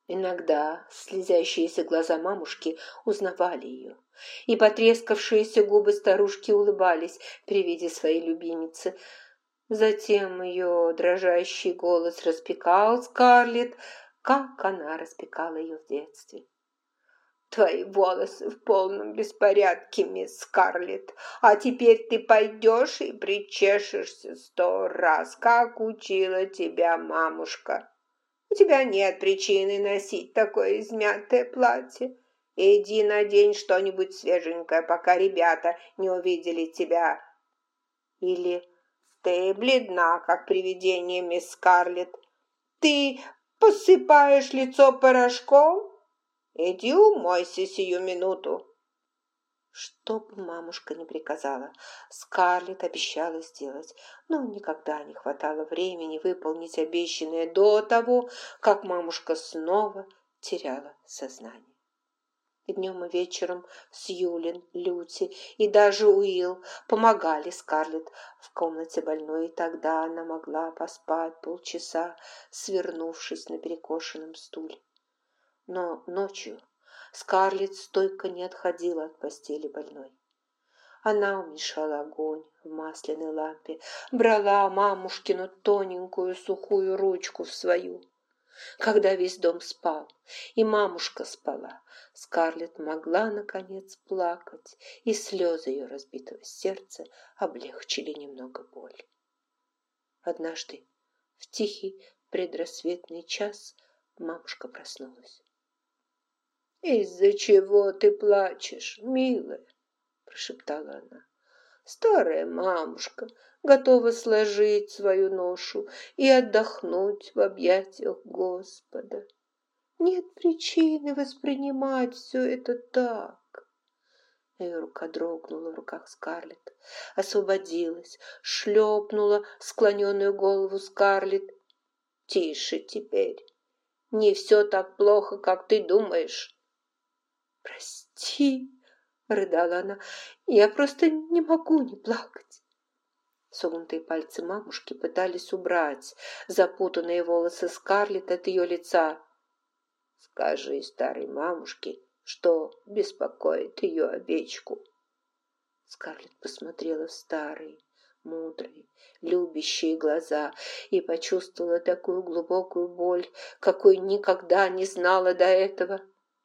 Иногда слезящиеся глаза мамушки узнавали ее, и потрескавшиеся губы старушки улыбались при виде своей любимицы. Затем ее дрожащий голос распекал Скарлетт, как она распекала ее в детстве. «Твои волосы в полном беспорядке, мисс Скарлетт, а теперь ты пойдешь и причешешься 100 раз, как учила тебя мамушка. У тебя нет причины носить такое измятое платье. Иди надень что-нибудь свеженькое, пока ребята не увидели тебя. Или ты бледна, как привидение, мисс Скарлетт. Ты посыпаешь лицо порошком? Иди умойся сию минуту». Что бы мамушка ни приказала, Скарлетт обещала сделать, но никогда не хватало времени выполнить обещанное до того, как мамушка снова теряла сознание. И днем и вечером Сьюлин, Люси и даже Уилл помогали Скарлетт в комнате больной, и тогда она могла поспать полчаса, свернувшись на перекошенном стуле. Но ночью Скарлетт стойко не отходила от постели больной. Она уменьшала огонь в масляной лампе, брала мамушкину тоненькую сухую ручку в свою. Когда весь дом спал, и мамушка спала, Скарлетт могла, наконец, плакать, и слезы ее разбитого сердца облегчили немного боль. Однажды, в тихий предрассветный час, мамушка проснулась. «Из-за чего ты плачешь, милая?» – прошептала она. «Старая мамушка готова сложить свою ношу и отдохнуть в объятиях Господа. Нет причины воспринимать все это так». Ее рука дрогнула в руках Скарлетт, освободилась, шлепнула склоненную голову Скарлетт. «Тише теперь, не все так плохо, как ты думаешь». «Прости», — рыдала она, — «я просто не могу не плакать». Согнутые пальцы мамушки пытались убрать запутанные волосы Скарлетт от ее лица. «Скажи старой мамушке, что беспокоит ее овечку». Скарлетт посмотрела в старые, мудрые, любящие глаза и почувствовала такую глубокую боль, какой никогда не знала до этого.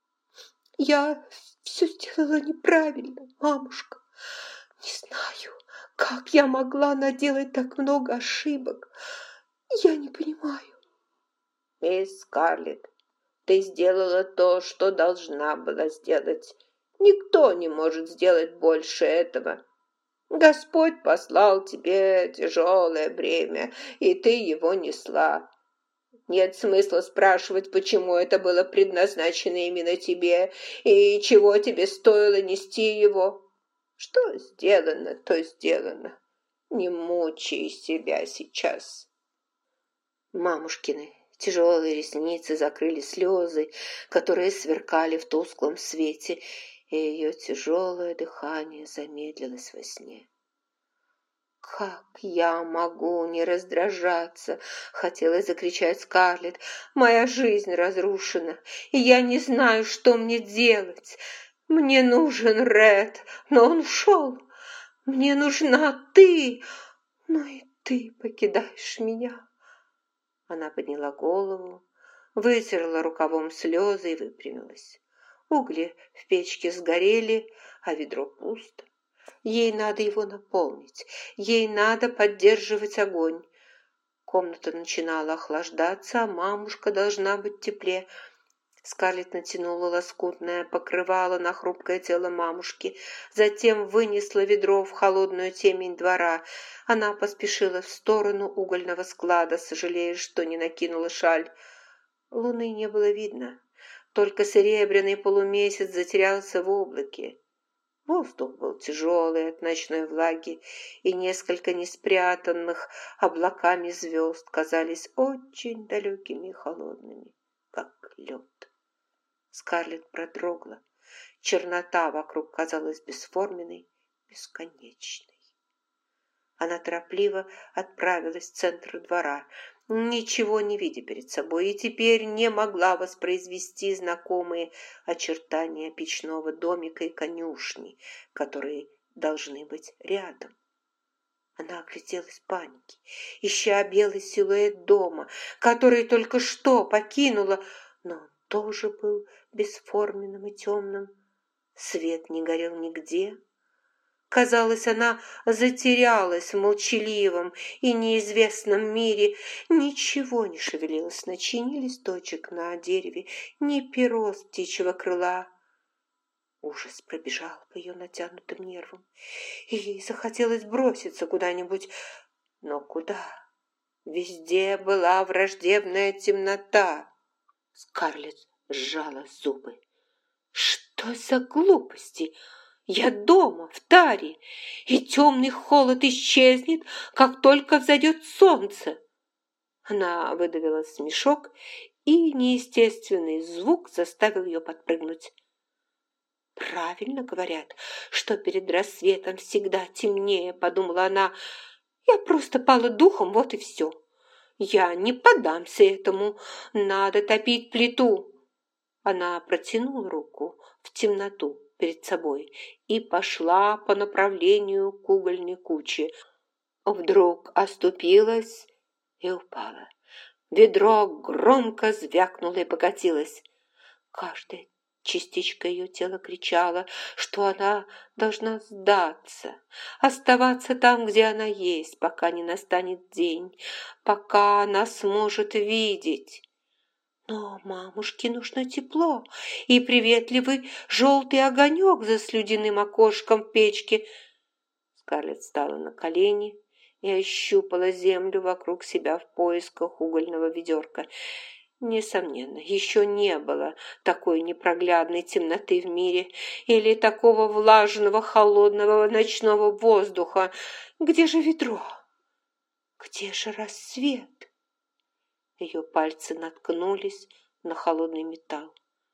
«Я все сделала неправильно, мамушка. Не знаю, как я могла наделать так много ошибок. Я не понимаю». «Мисс Скарлетт, ты сделала то, что должна была сделать. Никто не может сделать больше этого. Господь послал тебе тяжелое бремя, и ты его несла. Нет смысла спрашивать, почему это было предназначено именно тебе, и чего тебе стоило нести его. Что сделано, то сделано. Не мучай себя сейчас». Мамушкины тяжелые ресницы закрыли слезы, которые сверкали в тусклом свете, и ее тяжелое дыхание замедлилось во сне. «Как я могу не раздражаться?» — хотела закричать Скарлетт. «Моя жизнь разрушена, и я не знаю, что мне делать. Мне нужен Ред, но он ушел. Мне нужна ты, но и ты покидаешь меня». Она подняла голову, вытерла рукавом слезы и выпрямилась. Угли в печке сгорели, а ведро пусто. Ей надо его наполнить, ей надо поддерживать огонь. Комната начинала охлаждаться, а мамушка должна быть в тепле. Скарлетт натянула лоскутное покрывало на хрупкое тело мамушки, затем вынесла ведро в холодную темень двора. Она поспешила в сторону угольного склада, сожалея, что не накинула шаль. Луны не было видно, только серебряный полумесяц затерялся в облаке. Воздух был тяжелый от ночной влаги, и несколько неспрятанных облаками звезд казались очень далекими и холодными, как лед. Скарлетт продрогла. Чернота вокруг казалась бесформенной, бесконечной. Она торопливо отправилась в центр двора. ничего не видя перед собой, и теперь не могла воспроизвести знакомые очертания печного домика и конюшни, которые должны быть рядом. Она огляделась в панике, ища белый силуэт дома, который только что покинула, но он тоже был бесформенным и темным. Свет не горел нигде. Казалось, она затерялась в молчаливом и неизвестном мире. Ничего не шевелилось на ночи, ни листочек на дереве, ни перо с птичьего крыла. Ужас пробежал по ее натянутым нервам, и ей захотелось броситься куда-нибудь. Но куда? Везде была враждебная темнота. Скарлетт сжала зубы. Что за глупости? Я дома, в таре, и темный холод исчезнет, как только взойдет солнце. Она выдавила смешок, и неестественный звук заставил ее подпрыгнуть. «Правильно говорят, что перед рассветом всегда темнее», — подумала она. «Я просто пала духом, вот и все. Я не поддамся этому, надо топить плиту». Она протянула руку в темноту перед собой и пошла по направлению к угольной куче. Вдруг оступилась и упала. Ведро громко звякнуло и покатилось. Каждая частичка ее тела кричала, что она должна сдаться, оставаться там, где она есть, пока не настанет день, пока она сможет видеть. Но мамушке нужно тепло и приветливый желтый огонек за слюдяным окошком в печке. Скарлетт встала на колени и ощупала землю вокруг себя в поисках угольного ведерка. Несомненно, еще не было такой непроглядной темноты в мире или такого влажного, холодного ночного воздуха. Где же ведро? Где же рассвет? Ее пальцы наткнулись на холодный металл.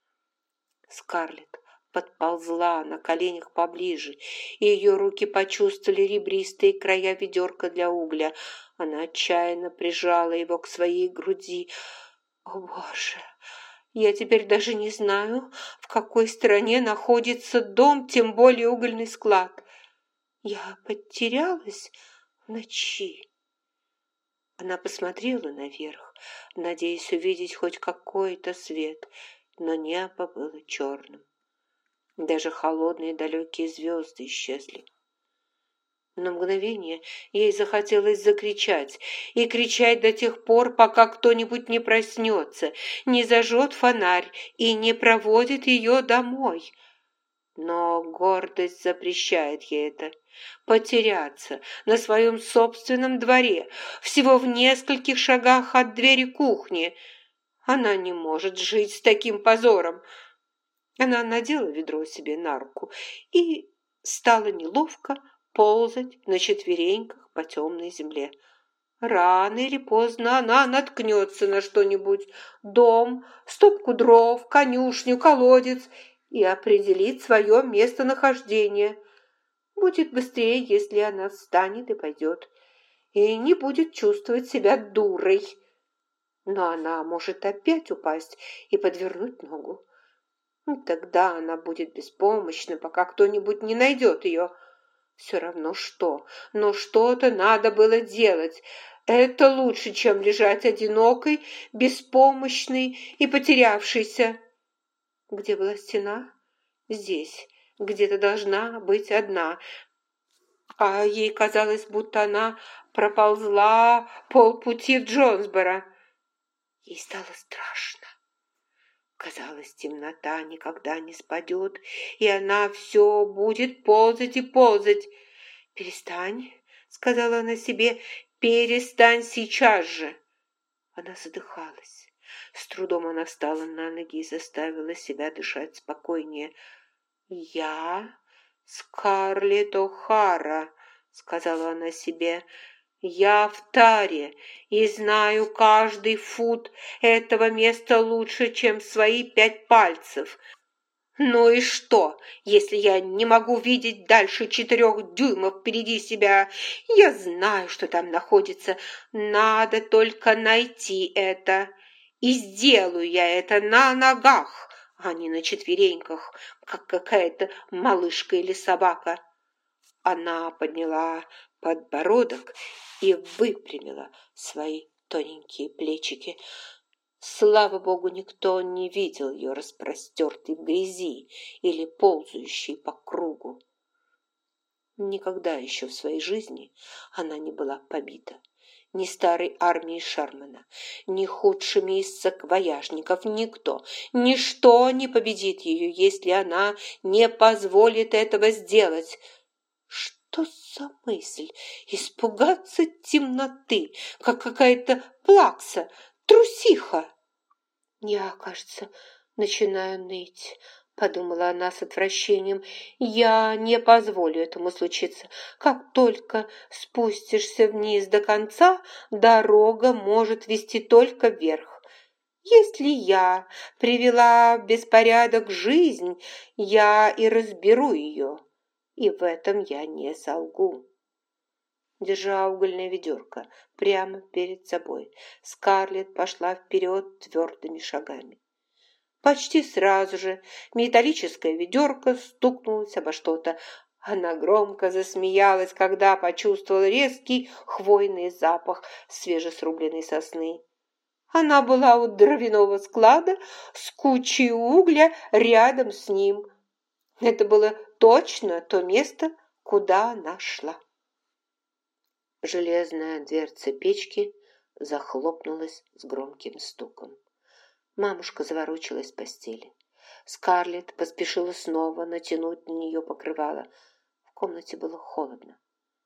Скарлетт подползла на коленях поближе, и ее руки почувствовали ребристые края ведерка для угля. Она отчаянно прижала его к своей груди. «О, Боже! Я теперь даже не знаю, в какой стране находится дом, тем более угольный склад. Я потерялась в ночи». Она посмотрела наверх, надеясь увидеть хоть какой-то свет, но небо было черным. Даже холодные далекие звезды исчезли. На мгновение ей захотелось закричать, и кричать до тех пор, пока кто-нибудь не проснется, не зажжет фонарь и не проводит ее домой. Но гордость запрещает ей это. Потеряться на своем собственном дворе, всего в нескольких шагах от двери кухни. Она не может жить с таким позором. Она надела ведро себе на руку и стала неловко ползать на четвереньках по темной земле. Рано или поздно она наткнется на что-нибудь: дом, стопку дров, конюшню, колодец, и определит свое местонахождение. Будет быстрее, если она встанет и пойдет, и не будет чувствовать себя дурой. Но она может опять упасть и подвернуть ногу. Тогда она будет беспомощна, пока кто-нибудь не найдет ее. Все равно что, но что-то надо было делать. Это лучше, чем лежать одинокой, беспомощной и потерявшейся. Где была стена? Здесь. Где-то должна быть одна. А ей казалось, будто она проползла полпути в Джонсборо. Ей стало страшно. Казалось, темнота никогда не спадет, и она все будет ползать и ползать. «Перестань», — сказала она себе, — «перестань сейчас же». Она задыхалась. С трудом она встала на ноги и заставила себя дышать спокойнее. «Я Скарлетт О'Хара», — сказала она себе, — «я в таре и знаю каждый фут этого места лучше, чем свои 5 пальцев. Ну и что, если я не могу видеть дальше 4 дюймов впереди себя? Я знаю, что там находится. Надо только найти это. И сделаю я это на ногах, а не на четвереньках, как какая-то малышка или собака. Она подняла подбородок и выпрямила свои тоненькие плечики. Слава богу, никто не видел ее распростертой в грязи или ползающей по кругу. Никогда еще в своей жизни она не была побита. Ни старой армией Шермана, ни худшими из саквояжников, никто, ничто не победит ее, если она не позволит этого сделать. Что за мысль? Испугаться темноты, как какая-то плакса, трусиха. Я, кажется, начинаю ныть, подумала она с отвращением. Я не позволю этому случиться. Как только спустишься вниз до конца, дорога может вести только вверх. Если я привела в беспорядок жизнь, я и разберу ее. И в этом я не солгу. Держа угольное ведерко прямо перед собой, Скарлетт пошла вперед твердыми шагами. Почти сразу же металлическое ведерко стукнулось обо что-то. Она громко засмеялась, когда почувствовала резкий хвойный запах свежесрубленной сосны. Она была у дровяного склада с кучей угля рядом с ним. Это было точно то место, куда она шла. Железная дверца печки захлопнулась с громким стуком. Мамушка заворочилась в постели. Скарлетт поспешила снова натянуть на нее покрывало. В комнате было холодно.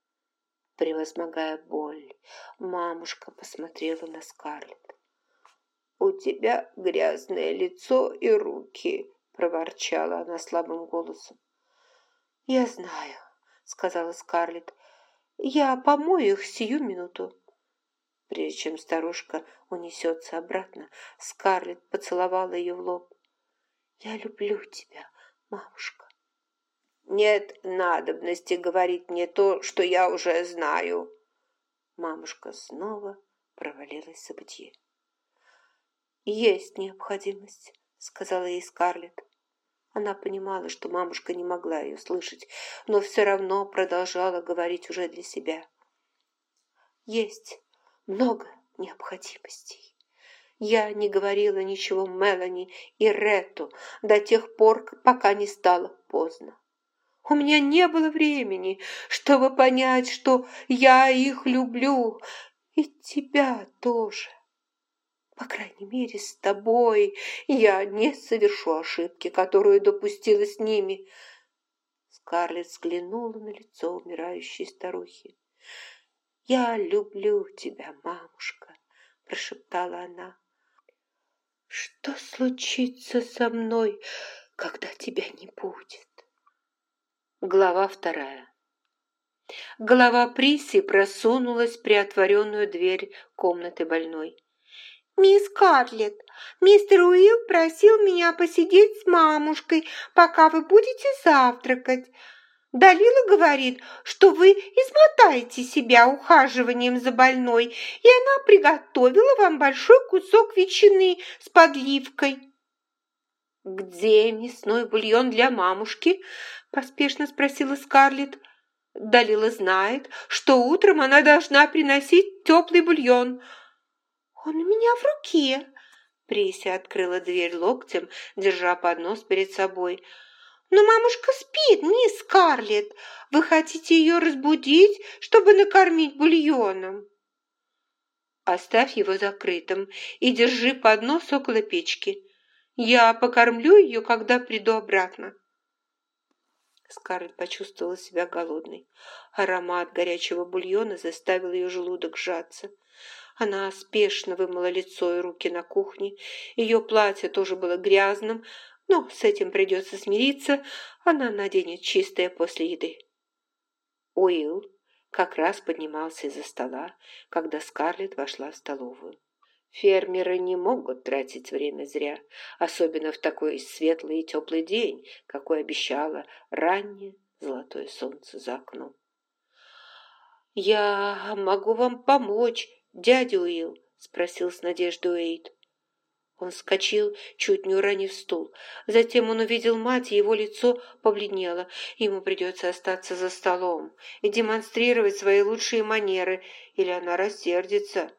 Превозмогая боль, мамушка посмотрела на Скарлетт. «У тебя грязное лицо и руки», — проворчала она слабым голосом. «Я знаю», — сказала Скарлетт. «Я помою их сию минуту». Прежде чем старушка унесется обратно, Скарлетт поцеловала ее в лоб. «Я люблю тебя, мамушка». «Нет надобности говорить мне то, что я уже знаю». Мамушка снова провалилась в забытье. «Есть необходимость», — сказала ей Скарлетт. Она понимала, что мамушка не могла ее слышать, но все равно продолжала говорить уже для себя. «Есть много необходимостей. Я не говорила ничего Мелани и Ретту до тех пор, пока не стало поздно. У меня не было времени, чтобы понять, что я их люблю, и тебя тоже. По крайней мере, с тобой я не совершу ошибки, которую допустила с ними». Скарлетт взглянула на лицо умирающей старухи. «Я люблю тебя, мамушка», – прошептала она. «Что случится со мной, когда тебя не будет?» Глава 2. Голова Присси просунулась в приотворенную дверь комнаты больной. «Мисс Скарлетт, мистер Уилл просил меня посидеть с мамушкой, пока вы будете завтракать. Далила говорит, что вы измотаете себя ухаживанием за больной, и она приготовила вам большой кусок ветчины с подливкой». «Где мясной бульон для мамушки?» – поспешно спросила Скарлетт. Далила знает, что утром она должна приносить теплый бульон. «Он у меня в руке». Прися открыла дверь локтем, держа поднос перед собой. «Но мамушка спит, мисс Скарлетт. Вы хотите ее разбудить, чтобы накормить бульоном?» «Оставь его закрытым и держи поднос около печки. Я покормлю ее, когда приду обратно». Скарлетт почувствовала себя голодной. Аромат горячего бульона заставил ее желудок сжаться. Она спешно вымыла лицо и руки на кухне. Ее платье тоже было грязным, но с этим придется смириться. Она наденет чистое после еды. Уилл как раз поднимался из-за стола, когда Скарлетт вошла в столовую. Фермеры не могут тратить время зря, особенно в такой светлый и теплый день, какой обещало раннее золотое солнце за окном. «Я могу вам помочь, дядя Уилл?» — спросил с надеждой Уэйд. Он вскочил, чуть не уронив стул. Затем он увидел мать, и его лицо побледнело. Ему придется остаться за столом и демонстрировать свои лучшие манеры, или она рассердится.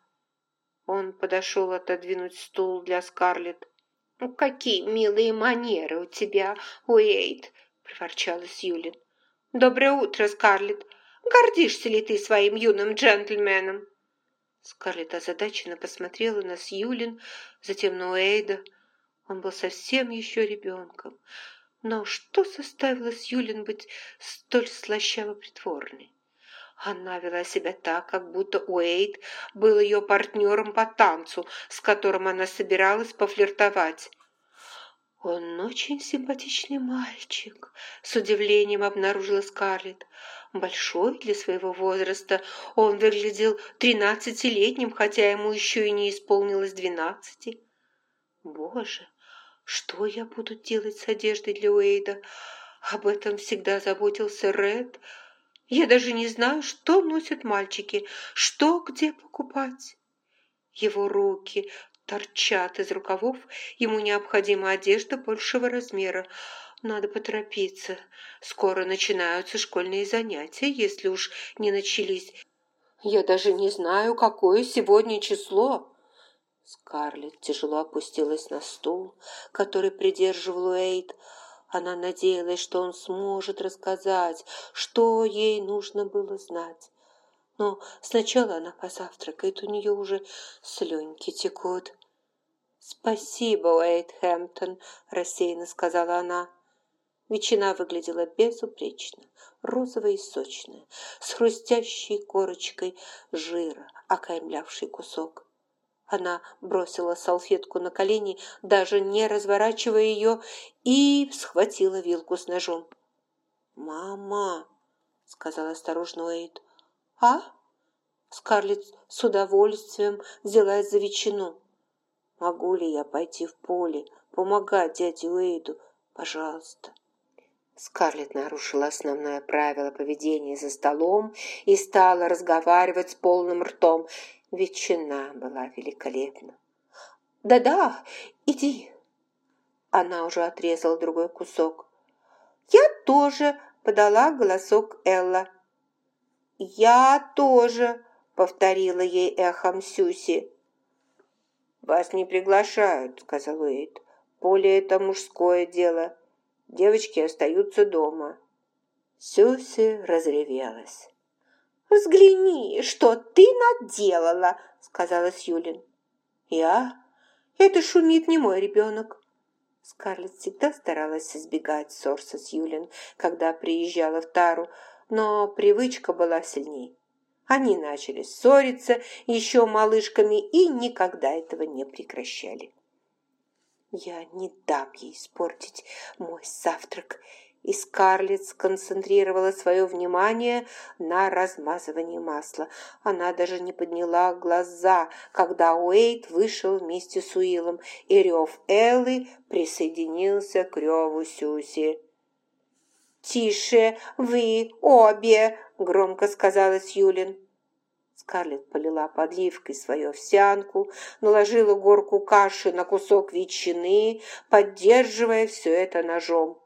Он подошел отодвинуть стул для Скарлетт. «Ну, какие милые манеры у тебя, Уэйд!» — проворчала Сьюлин. «Доброе утро, Скарлетт! Гордишься ли ты своим юным джентльменом?» Скарлетт озадаченно посмотрела на Сьюлин, затем на Уэйда. Он был совсем еще ребенком. Но что заставило Сьюлин быть столь слащаво-притворной? Она вела себя так, как будто Уэйд был ее партнером по танцу, с которым она собиралась пофлиртовать. «Он очень симпатичный мальчик», — с удивлением обнаружила Скарлетт. Большой для своего возраста, он выглядел 13-летним, хотя ему еще и не исполнилось 12. Боже, что я буду делать с одеждой для Уэйда? Об этом всегда заботился Ред. Я даже не знаю, что носят мальчики, что где покупать. Его руки торчат из рукавов, ему необходима одежда большего размера. Надо поторопиться. Скоро начинаются школьные занятия, если уж не начались. Я даже не знаю, какое сегодня число. Скарлетт тяжело опустилась на стул, который придерживал Уэйд. Она надеялась, что он сможет рассказать, что ей нужно было знать. Но сначала она позавтракает, у нее уже слюнки текут. «Спасибо, Уэйд Хэмптон», — рассеянно сказала она. Ветчина выглядела безупречно, розовая и сочная, с хрустящей корочкой жира, окаймлявшей кусок. Она бросила салфетку на колени, даже не разворачивая ее, и схватила вилку с ножом. «Мама», — сказала осторожно Уэйд. «А?» Скарлетт с удовольствием взялась за ветчину. «Могу ли я пойти в поле, помогать дяде Уэйду? Пожалуйста». Скарлетт нарушила основное правило поведения за столом и стала разговаривать с полным ртом. Ветчина была великолепна. «Да-да, иди». Она уже отрезала другой кусок. «Я тоже», — подала голосок Элла. «Я тоже», — повторила ей эхом Сюси. «Вас не приглашают», — сказал Уэйд. «Поле — это мужское дело. Девочки остаются дома». Сюси разревелась. «Взгляни, что ты наделала», — сказала Сьюлин. «Я? Это шумит не мой ребенок». Скарлетт всегда старалась избегать ссор со Сьюлин, когда приезжала в Тару, но привычка была сильней. Они начали ссориться еще малышками и никогда этого не прекращали. «Я не дам ей испортить мой завтрак», и Скарлетт сконцентрировала свое внимание на размазывании масла. Она даже не подняла глаза, когда Уэйд вышел вместе с Уиллом, и рев Эллы присоединился к реву Сюси. «Тише, вы обе!» — громко сказала Сьюлин. Скарлетт полила подливкой свою овсянку, наложила горку каши на кусок ветчины, поддерживая все это ножом.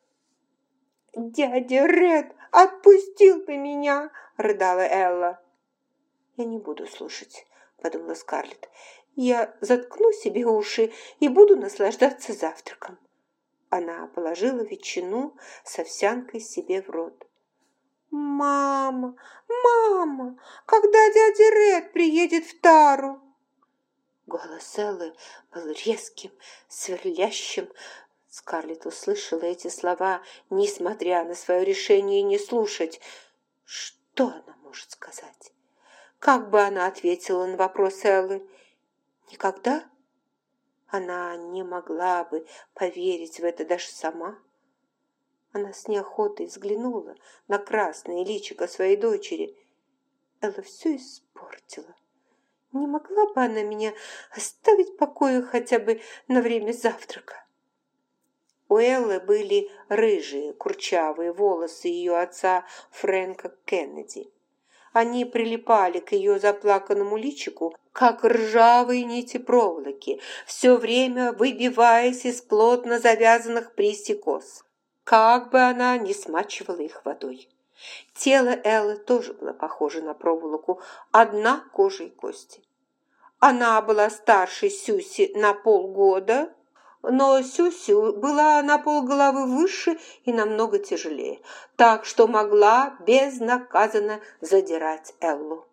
«Дядя Ред отпустил бы меня!» — рыдала Элла. «Я не буду слушать», — подумала Скарлетт. «Я заткну себе уши и буду наслаждаться завтраком». Она положила ветчину с овсянкой себе в рот. «Мама, мама, когда дядя Ред приедет в Тару?» Голос Эллы был резким, сверлящим. Скарлетт услышала эти слова, несмотря на свое решение не слушать. Что она может сказать? Как бы она ответила на вопрос Эллы? Никогда? Она не могла бы поверить в это даже сама. Она с неохотой взглянула на красное личико своей дочери. Элла все испортила. Не могла бы она меня оставить в покое хотя бы на время завтрака? У Эллы были рыжие, курчавые волосы ее отца Фрэнка Кеннеди. Они прилипали к ее заплаканному личику, как ржавые нити проволоки, все время выбиваясь из плотно завязанных Присси кос, как бы она ни смачивала их водой. Тело Эллы тоже было похоже на проволоку, одна кожа и кости. Она была старше Сюси на полгода, но Сюсю была на полголовы выше и намного тяжелее, так что могла безнаказанно задирать Эллу.